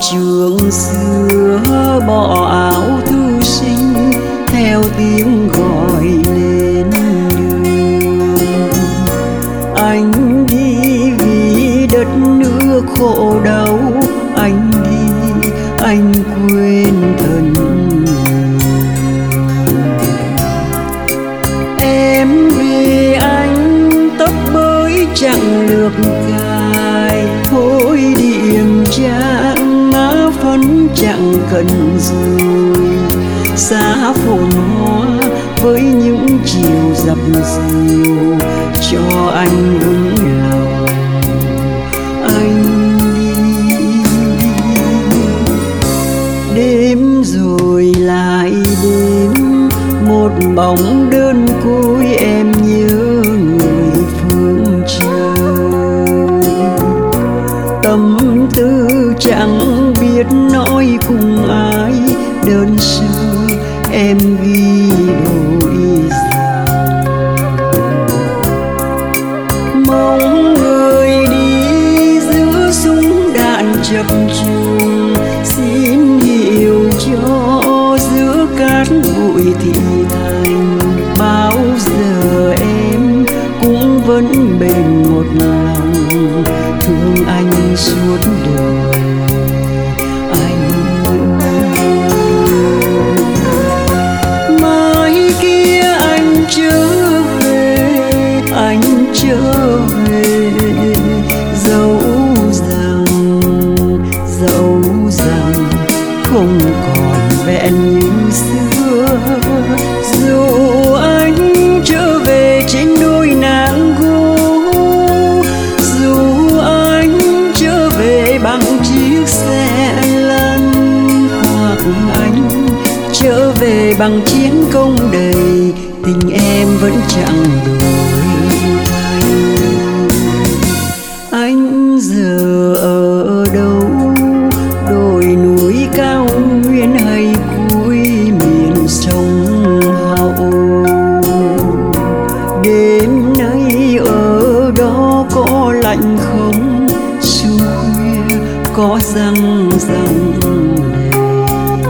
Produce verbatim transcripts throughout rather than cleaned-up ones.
trường xưa bỏ áo thư sinh theo tiếng gọi lên đường. Anh đi vì đất nước khổ đau, anh đi anh quên thân. Em vì anh tóc bới chẳng lược cài, hối điểm trang má phấn chẳng cần rồi. Xa phồn hoa với những chiều dập dìu cho anh vững lòng. Anh đi đêm rồi lại đêm, một bóng đơn côi em nhớ người phương trời. Tâm tư chẳng biết nói cùng ai, đơn sơ em ghi đôi dòng. Mong người đi giữa súng đạn chập trùng, xin hiểu cho giữa cát bụi thị thành. Bao giờ em cũng vẫn bền một lòng, thương anh suốt đời. Anh mai kia anh trở về, anh trở về, dẫu rằng dẫu rằng không còn vẹn như xưa. Dù anh trở về trên đôi nàng gỗ, dù anh trở về bằng chiếc xe lăn, hoặc anh trở về bằng chiến công đầy, tình em vẫn chẳng đổi thay. Anh giờ ở đâu, đồi núi cao nguyên hay cuối miền sông Hậu? Đêm nay ở đó có lạnh không? Sương khuya có răng răng đầy.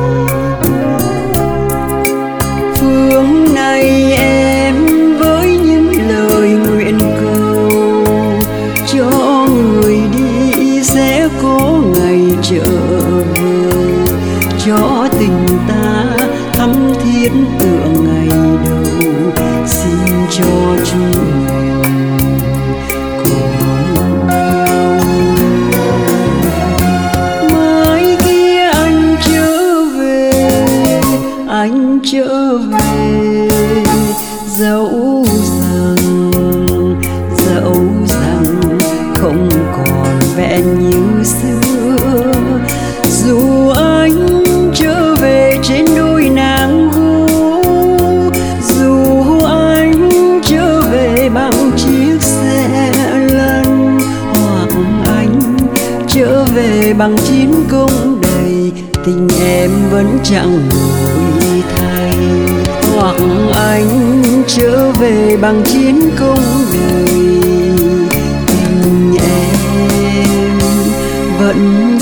Phương này em với những lời nguyện cầu, cho người đi sẽ có ngày trở về, cho tình ta thắm thiết tựa ngày đầu. Xin cho chúng mình còn đâu. Mai kia anh trở về, anh trở về, dẫu rằng dẫu rằng không còn vẹn như xưa. Dù anh trở về trên đôi nàng gỗ, dù anh trở về bằng chiếc xe lăn, hoặc anh trở về bằng chiến công đầy, tình em vẫn chẳng đổi thay. Hoặc anh trở về bằng chiến công đầy, tình em vẫn